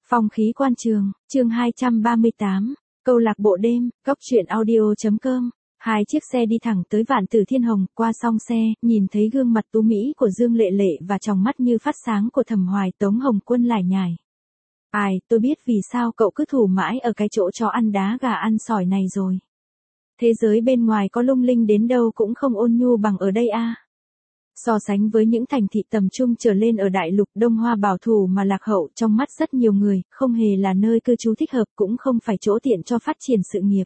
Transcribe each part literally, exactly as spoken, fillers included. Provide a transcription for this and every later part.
Phong khí quan trường, chương hai trăm ba mươi tám, câu lạc bộ đêm, góc truyện audio.com. Hai chiếc xe đi thẳng tới Vạn Tử Thiên Hồng, qua xong xe, nhìn thấy gương mặt tú mỹ của Dương Lệ Lệ và tròng mắt như phát sáng của Thẩm Hoài, Tống Hồng Quân lải nhải. Ai, tôi biết vì sao cậu cứ thủ mãi ở cái chỗ chó ăn đá gà ăn sỏi này rồi. Thế giới bên ngoài có lung linh đến đâu cũng không ôn nhu bằng ở đây a. So sánh với những thành thị tầm trung trở lên ở đại lục, Đông Hoa bảo thủ mà lạc hậu trong mắt rất nhiều người, không hề là nơi cư trú thích hợp, cũng không phải chỗ tiện cho phát triển sự nghiệp.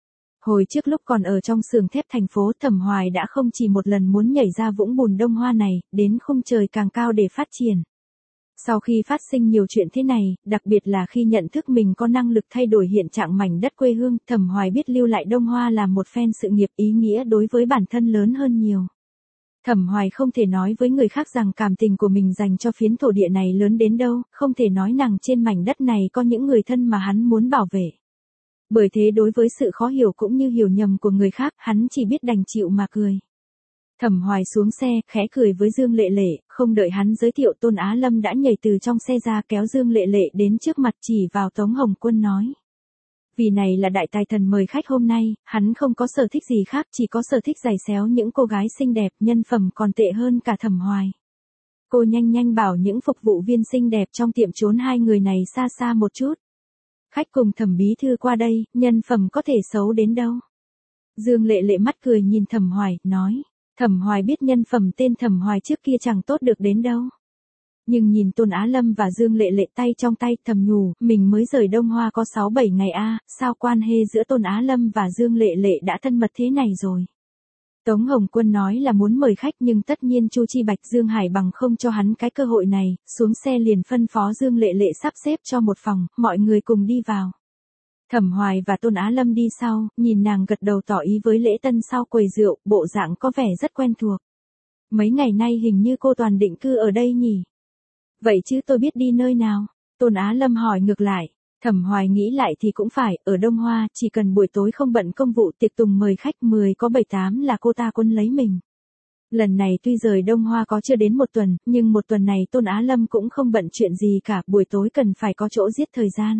Hồi trước lúc còn ở trong xưởng thép thành phố, Thẩm Hoài đã không chỉ một lần muốn nhảy ra vũng bùn Đông Hoa này, đến khung trời càng cao để phát triển. Sau khi phát sinh nhiều chuyện thế này, đặc biệt là khi nhận thức mình có năng lực thay đổi hiện trạng mảnh đất quê hương, Thẩm Hoài biết lưu lại Đông Hoa làm một phen sự nghiệp ý nghĩa đối với bản thân lớn hơn nhiều. Thẩm Hoài không thể nói với người khác rằng cảm tình của mình dành cho phiến thổ địa này lớn đến đâu, không thể nói rằng trên mảnh đất này có những người thân mà hắn muốn bảo vệ. Bởi thế đối với sự khó hiểu cũng như hiểu nhầm của người khác, hắn chỉ biết đành chịu mà cười. Thẩm Hoài xuống xe, khẽ cười với Dương Lệ Lệ, không đợi hắn giới thiệu Tôn Á Lâm đã nhảy từ trong xe ra kéo Dương Lệ Lệ đến trước mặt chỉ vào Tống Hồng Quân nói. Vì này là đại tài thần mời khách hôm nay, hắn không có sở thích gì khác, chỉ có sở thích giày xéo những cô gái xinh đẹp, nhân phẩm còn tệ hơn cả Thẩm Hoài. Cô nhanh nhanh bảo những phục vụ viên xinh đẹp trong tiệm trốn hai người này xa xa một chút. Khách cùng Thẩm bí thư qua đây, nhân phẩm có thể xấu đến đâu. Dương Lệ Lệ mắt cười nhìn Thẩm Hoài, nói. Thẩm Hoài biết nhân phẩm tên Thẩm Hoài trước kia chẳng tốt được đến đâu. Nhưng nhìn Tôn Á Lâm và Dương Lệ Lệ tay trong tay, thầm nhủ, mình mới rời Đông Hoa có sáu bảy ngày a, sao quan hệ giữa Tôn Á Lâm và Dương Lệ Lệ đã thân mật thế này rồi. Tống Hồng Quân nói là muốn mời khách nhưng tất nhiên Chu Chi Bạch Dương Hải bằng không cho hắn cái cơ hội này, xuống xe liền phân phó Dương Lệ Lệ sắp xếp cho một phòng, mọi người cùng đi vào. Thẩm Hoài và Tôn Á Lâm đi sau, nhìn nàng gật đầu tỏ ý với lễ tân sau quầy rượu, bộ dạng có vẻ rất quen thuộc. Mấy ngày nay hình như cô toàn định cư ở đây nhỉ? Vậy chứ tôi biết đi nơi nào? Tôn Á Lâm hỏi ngược lại. Thẩm Hoài nghĩ lại thì cũng phải, ở Đông Hoa, chỉ cần buổi tối không bận công vụ tiệc tùng mời khách mười có bảy tám là cô ta quân lấy mình. Lần này tuy rời Đông Hoa có chưa đến một tuần, nhưng một tuần này Tôn Á Lâm cũng không bận chuyện gì cả, buổi tối cần phải có chỗ giết thời gian.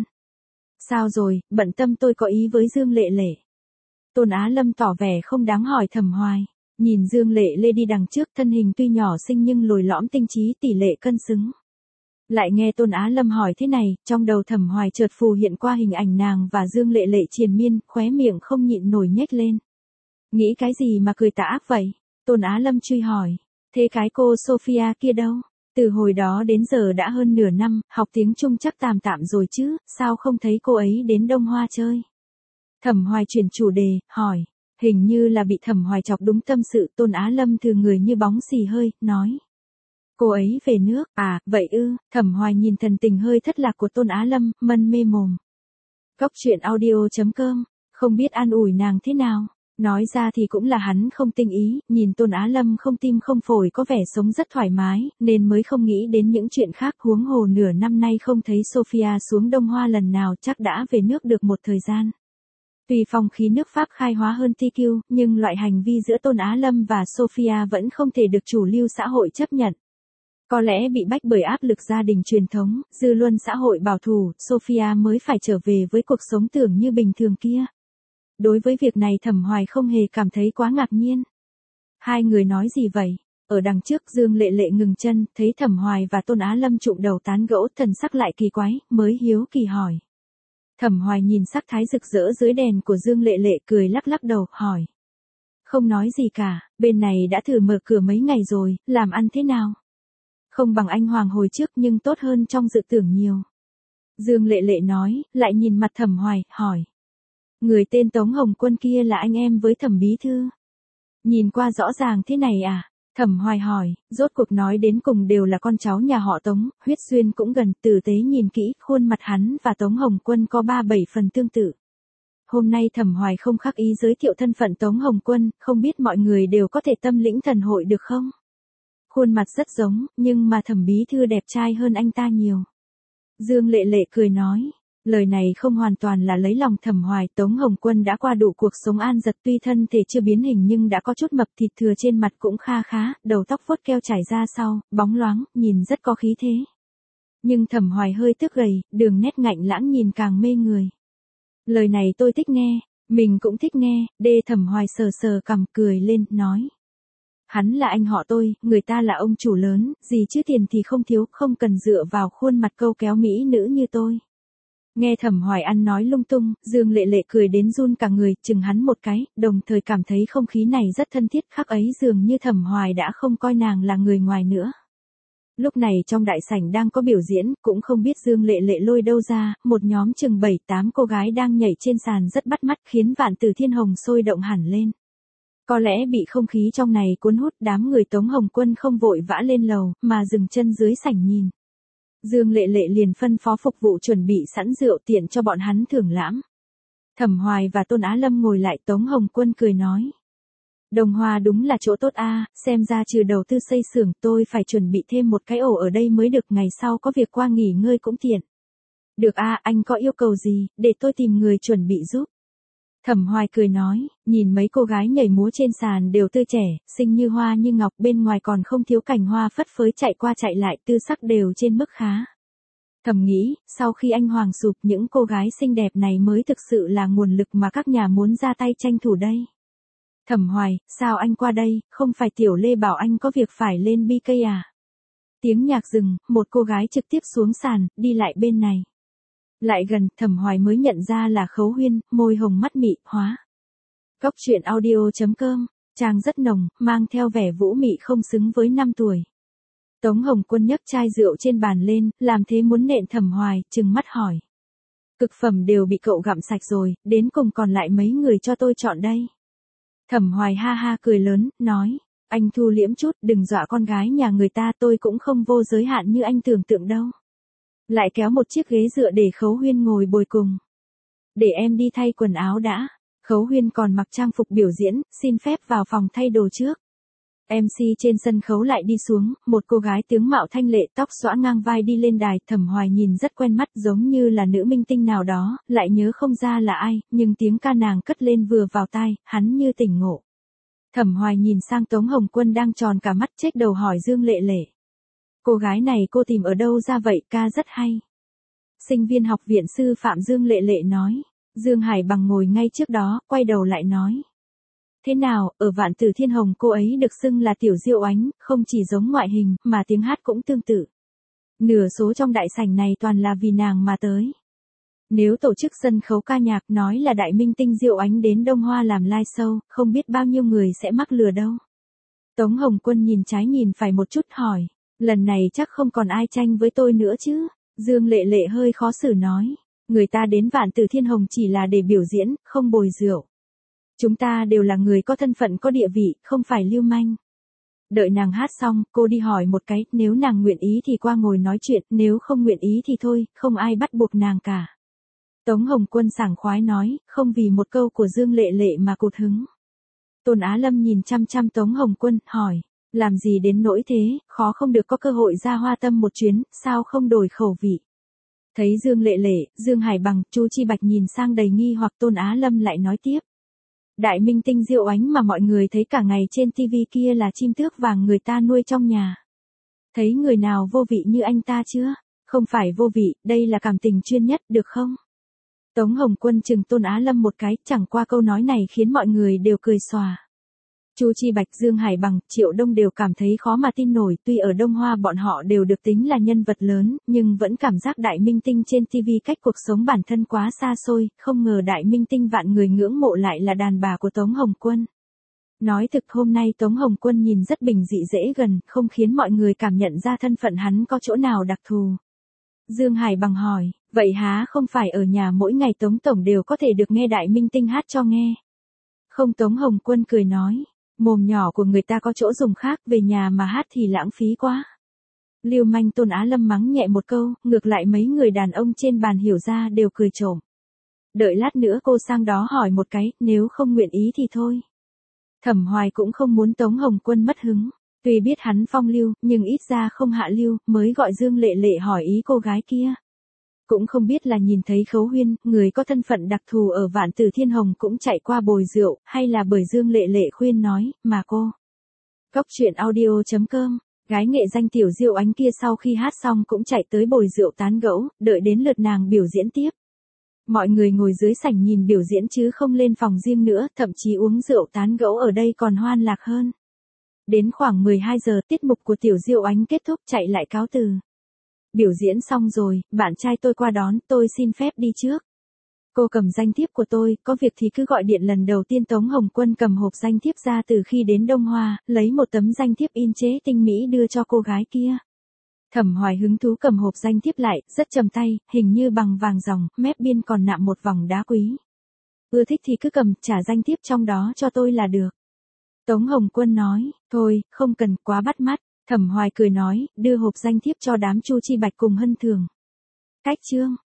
Sao rồi, bận tâm tôi có ý với Dương Lệ Lệ. Tôn Á Lâm tỏ vẻ không đáng hỏi Thẩm Hoài. Nhìn Dương Lệ Lê đi đằng trước, thân hình tuy nhỏ xinh nhưng lồi lõm tinh trí, tỷ lệ cân xứng. Lại nghe Tôn Á Lâm hỏi thế này, trong đầu Thẩm Hoài chợt phù hiện qua hình ảnh nàng và Dương Lệ Lệ triền miên, khóe miệng không nhịn nổi nhếch lên. Nghĩ cái gì mà cười tà ác vậy? Tôn Á Lâm truy hỏi. Thế cái cô Sophia kia đâu? Từ hồi đó đến giờ đã hơn nửa năm, học tiếng Trung chắc tạm tạm rồi chứ, sao không thấy cô ấy đến Đông Hoa chơi? Thẩm Hoài chuyển chủ đề, hỏi. Hình như là bị Thẩm Hoài chọc đúng tâm sự, Tôn Á Lâm thừa người như bóng xì hơi, nói. Cô ấy về nước, à, vậy ư, Thẩm Hoài nhìn thần tình hơi thất lạc của Tôn Á Lâm, mân mê mồm. Góc truyện audio.com, không biết an ủi nàng thế nào, nói ra thì cũng là hắn không tinh ý, nhìn Tôn Á Lâm không tim không phổi có vẻ sống rất thoải mái, nên mới không nghĩ đến những chuyện khác, huống hồ nửa năm nay không thấy Sophia xuống Đông Hoa lần nào, chắc đã về nước được một thời gian. Tuy phong khí nước Pháp khai hóa hơn tê quy, nhưng loại hành vi giữa Tôn Á Lâm và Sophia vẫn không thể được chủ lưu xã hội chấp nhận. Có lẽ bị bách bởi áp lực gia đình truyền thống, dư luận xã hội bảo thủ, Sophia mới phải trở về với cuộc sống tưởng như bình thường kia. Đối với việc này Thẩm Hoài không hề cảm thấy quá ngạc nhiên. Hai người nói gì vậy? Ở đằng trước Dương Lệ Lệ ngừng chân, thấy Thẩm Hoài và Tôn Á Lâm chụm đầu tán gẫu, thần sắc lại kỳ quái, mới hiếu kỳ hỏi. Thẩm Hoài nhìn sắc thái rực rỡ dưới đèn của Dương Lệ Lệ, cười lắc lắc đầu, hỏi. Không nói gì cả, bên này đã thử mở cửa mấy ngày rồi, làm ăn thế nào? Không bằng anh Hoàng hồi trước nhưng tốt hơn trong dự tưởng nhiều. Dương Lệ Lệ nói, lại nhìn mặt Thẩm Hoài, hỏi. Người tên Tống Hồng Quân kia là anh em với Thẩm bí thư. Nhìn qua rõ ràng thế này à? Thẩm Hoài hỏi, rốt cuộc nói đến cùng đều là con cháu nhà họ Tống, huyết duyên cũng gần, tử tế nhìn kỹ, khuôn mặt hắn và Tống Hồng Quân có ba bảy phần tương tự. Hôm nay Thẩm Hoài không khắc ý giới thiệu thân phận Tống Hồng Quân, không biết mọi người đều có thể tâm lĩnh thần hội được không? Khuôn mặt rất giống, nhưng mà Thẩm bí thư đẹp trai hơn anh ta nhiều. Dương Lệ Lệ cười nói. Lời này không hoàn toàn là lấy lòng Thẩm Hoài, Tống Hồng Quân đã qua đủ cuộc sống an dật, tuy thân thể chưa biến hình nhưng đã có chút mập, thịt thừa trên mặt cũng kha khá, đầu tóc vuốt keo trải ra sau, bóng loáng, nhìn rất có khí thế. Nhưng Thẩm Hoài hơi tức gầy, đường nét ngạnh lãng nhìn càng mê người. Lời này tôi thích nghe, mình cũng thích nghe, đê Thẩm Hoài sờ sờ cằm cười lên, nói. Hắn là anh họ tôi, người ta là ông chủ lớn, gì chứ tiền thì không thiếu, không cần dựa vào khuôn mặt câu kéo mỹ nữ như tôi. Nghe Thẩm Hoài ăn nói lung tung, Dương Lệ Lệ cười đến run cả người, chừng hắn một cái, đồng thời cảm thấy không khí này rất thân thiết, khắc ấy dường như Thẩm Hoài đã không coi nàng là người ngoài nữa. Lúc này trong đại sảnh đang có biểu diễn, cũng không biết Dương Lệ Lệ lôi đâu ra, một nhóm chừng bảy tám cô gái đang nhảy trên sàn rất bắt mắt, khiến Vạn Tử Thiên Hồng sôi động hẳn lên. Có lẽ bị không khí trong này cuốn hút, đám người Tống Hồng Quân không vội vã lên lầu, mà dừng chân dưới sảnh nhìn. Dương Lệ Lệ liền phân phó phục vụ chuẩn bị sẵn rượu tiện cho bọn hắn thưởng lãm. Thẩm Hoài và Tôn Á Lâm ngồi lại, Tống Hồng Quân cười nói. Đồng Hoa đúng là chỗ tốt a, xem ra trừ đầu tư xây xưởng tôi phải chuẩn bị thêm một cái ổ ở đây mới được, ngày sau có việc qua nghỉ ngơi cũng tiện. Được a, anh có yêu cầu gì, để tôi tìm người chuẩn bị giúp. Thẩm Hoài cười nói, nhìn mấy cô gái nhảy múa trên sàn đều tươi trẻ, xinh như hoa như ngọc, bên ngoài còn không thiếu cảnh hoa phất phới chạy qua chạy lại, tư sắc đều trên mức khá. Thầm nghĩ, sau khi anh Hoàng sụp, những cô gái xinh đẹp này mới thực sự là nguồn lực mà các nhà muốn ra tay tranh thủ đây. Thẩm Hoài, sao anh qua đây, không phải Tiểu Lê bảo anh có việc phải lên bi cây à? Tiếng nhạc dừng, một cô gái trực tiếp xuống sàn, đi lại bên này. Lại gần, Thẩm Hoài mới nhận ra là Khấu Huyên, môi hồng mắt mị, hóa. Cóc truyện audio chấm com, trang rất nồng, mang theo vẻ vũ mị không xứng với năm tuổi. Tống Hồng Quân nhấc chai rượu trên bàn lên, làm thế muốn nện Thẩm Hoài, trừng mắt hỏi. Cực phẩm đều bị cậu gặm sạch rồi, đến cùng còn lại mấy người cho tôi chọn đây. Thẩm Hoài ha ha cười lớn, nói. Anh thu liễm chút, đừng dọa con gái nhà người ta, tôi cũng không vô giới hạn như anh tưởng tượng đâu. Lại kéo một chiếc ghế dựa để Khấu Huyên ngồi bồi cùng. Để em đi thay quần áo đã. Khấu Huyên còn mặc trang phục biểu diễn, xin phép vào phòng thay đồ trước. em xê trên sân khấu lại đi xuống, một cô gái tướng mạo thanh lệ, tóc xõa ngang vai đi lên đài, Thẩm Hoài nhìn rất quen mắt, giống như là nữ minh tinh nào đó, lại nhớ không ra là ai, nhưng tiếng ca nàng cất lên vừa vào tai, hắn như tỉnh ngộ. Thẩm Hoài nhìn sang Tống Hồng Quân đang tròn cả mắt, chếch đầu hỏi Dương Lệ Lệ. Cô gái này cô tìm ở đâu ra vậy, ca rất hay. Sinh viên học viện sư phạm Dương Lệ Lệ nói. Dương Hải Bằng ngồi ngay trước đó, quay đầu lại nói. Thế nào, ở Vạn Tử Thiên Hồng cô ấy được xưng là Tiểu Diệu Ánh, không chỉ giống ngoại hình, mà tiếng hát cũng tương tự. Nửa số trong đại sảnh này toàn là vì nàng mà tới. Nếu tổ chức sân khấu ca nhạc nói là đại minh tinh Diệu Ánh đến Đông Hoa làm live show, không biết bao nhiêu người sẽ mắc lừa đâu. Tống Hồng Quân nhìn trái nhìn phải một chút hỏi. Lần này chắc không còn ai tranh với tôi nữa chứ. Dương Lệ Lệ hơi khó xử nói. Người ta đến Vạn Tử Thiên Hồng chỉ là để biểu diễn, không bồi rượu. Chúng ta đều là người có thân phận có địa vị, không phải lưu manh. Đợi nàng hát xong, cô đi hỏi một cái, nếu nàng nguyện ý thì qua ngồi nói chuyện, nếu không nguyện ý thì thôi, không ai bắt buộc nàng cả. Tống Hồng Quân sảng khoái nói, không vì một câu của Dương Lệ Lệ mà cụt hứng. Tôn Á Lâm nhìn chăm chăm Tống Hồng Quân, hỏi. Làm gì đến nỗi thế, khó không được có cơ hội ra Hoa Tâm một chuyến, sao không đổi khẩu vị. Thấy Dương Lệ Lệ, Dương Hải Bằng, Chu Chi Bạch nhìn sang đầy nghi hoặc, Tôn Á Lâm lại nói tiếp. Đại minh tinh Diệu Ánh mà mọi người thấy cả ngày trên tivi kia là chim tước vàng người ta nuôi trong nhà. Thấy người nào vô vị như anh ta chưa? Không phải vô vị, đây là cảm tình chuyên nhất, được không? Tống Hồng Quân chừng Tôn Á Lâm một cái, chẳng qua câu nói này khiến mọi người đều cười xòa. Chu Chi Bạch, Dương Hải Bằng, Triệu Đông đều cảm thấy khó mà tin nổi, tuy ở Đông Hoa bọn họ đều được tính là nhân vật lớn, nhưng vẫn cảm giác đại minh tinh trên tivi cách cuộc sống bản thân quá xa xôi, không ngờ đại minh tinh vạn người ngưỡng mộ lại là đàn bà của Tống Hồng Quân. Nói thực hôm nay Tống Hồng Quân nhìn rất bình dị dễ gần, không khiến mọi người cảm nhận ra thân phận hắn có chỗ nào đặc thù. Dương Hải Bằng hỏi, vậy há không phải ở nhà mỗi ngày Tống Tổng đều có thể được nghe đại minh tinh hát cho nghe? Không, Tống Hồng Quân cười nói. Mồm nhỏ của người ta có chỗ dùng khác, về nhà mà hát thì lãng phí quá. Lưu manh Tôn Á Lâm mắng nhẹ một câu, ngược lại mấy người đàn ông trên bàn hiểu ra đều cười trộm. Đợi lát nữa cô sang đó hỏi một cái, nếu không nguyện ý thì thôi. Thẩm Hoài cũng không muốn Tống Hồng Quân mất hứng. Tuy biết hắn phong lưu, nhưng ít ra không hạ lưu, mới gọi Dương Lệ Lệ hỏi ý cô gái kia. Cũng không biết là nhìn thấy Khấu Huyên, người có thân phận đặc thù ở Vạn Tử Thiên Hồng cũng chạy qua bồi rượu, hay là bởi Dương Lệ Lệ khuyên nói, mà cô. Cóc truyện audio chấm com Gái nghệ danh Tiểu Diệu Ánh kia sau khi hát xong cũng chạy tới bồi rượu tán gẫu, đợi đến lượt nàng biểu diễn tiếp. Mọi người ngồi dưới sảnh nhìn biểu diễn chứ không lên phòng riêng nữa, thậm chí uống rượu tán gẫu ở đây còn hoan lạc hơn. Đến khoảng mười hai giờ, tiết mục của Tiểu Diệu Ánh kết thúc, chạy lại cáo từ. Biểu diễn xong rồi, bạn trai tôi qua đón, tôi xin phép đi trước. Cô cầm danh thiếp của tôi, có việc thì cứ gọi điện. Lần đầu tiên Tống Hồng Quân cầm hộp danh thiếp ra từ khi đến Đông Hoa, lấy một tấm danh thiếp in chế tinh mỹ đưa cho cô gái kia. Thẩm Hoài hứng thú cầm hộp danh thiếp lại, rất trầm tay, hình như bằng vàng ròng, mép biên còn nạm một vòng đá quý. Ưa thích thì cứ cầm, trả danh thiếp trong đó cho tôi là được. Tống Hồng Quân nói, thôi, không cần, quá bắt mắt. Thẩm Hoài cười nói, đưa hộp danh thiếp cho đám Chu Chi Bạch cùng Hân Thường. Cách chương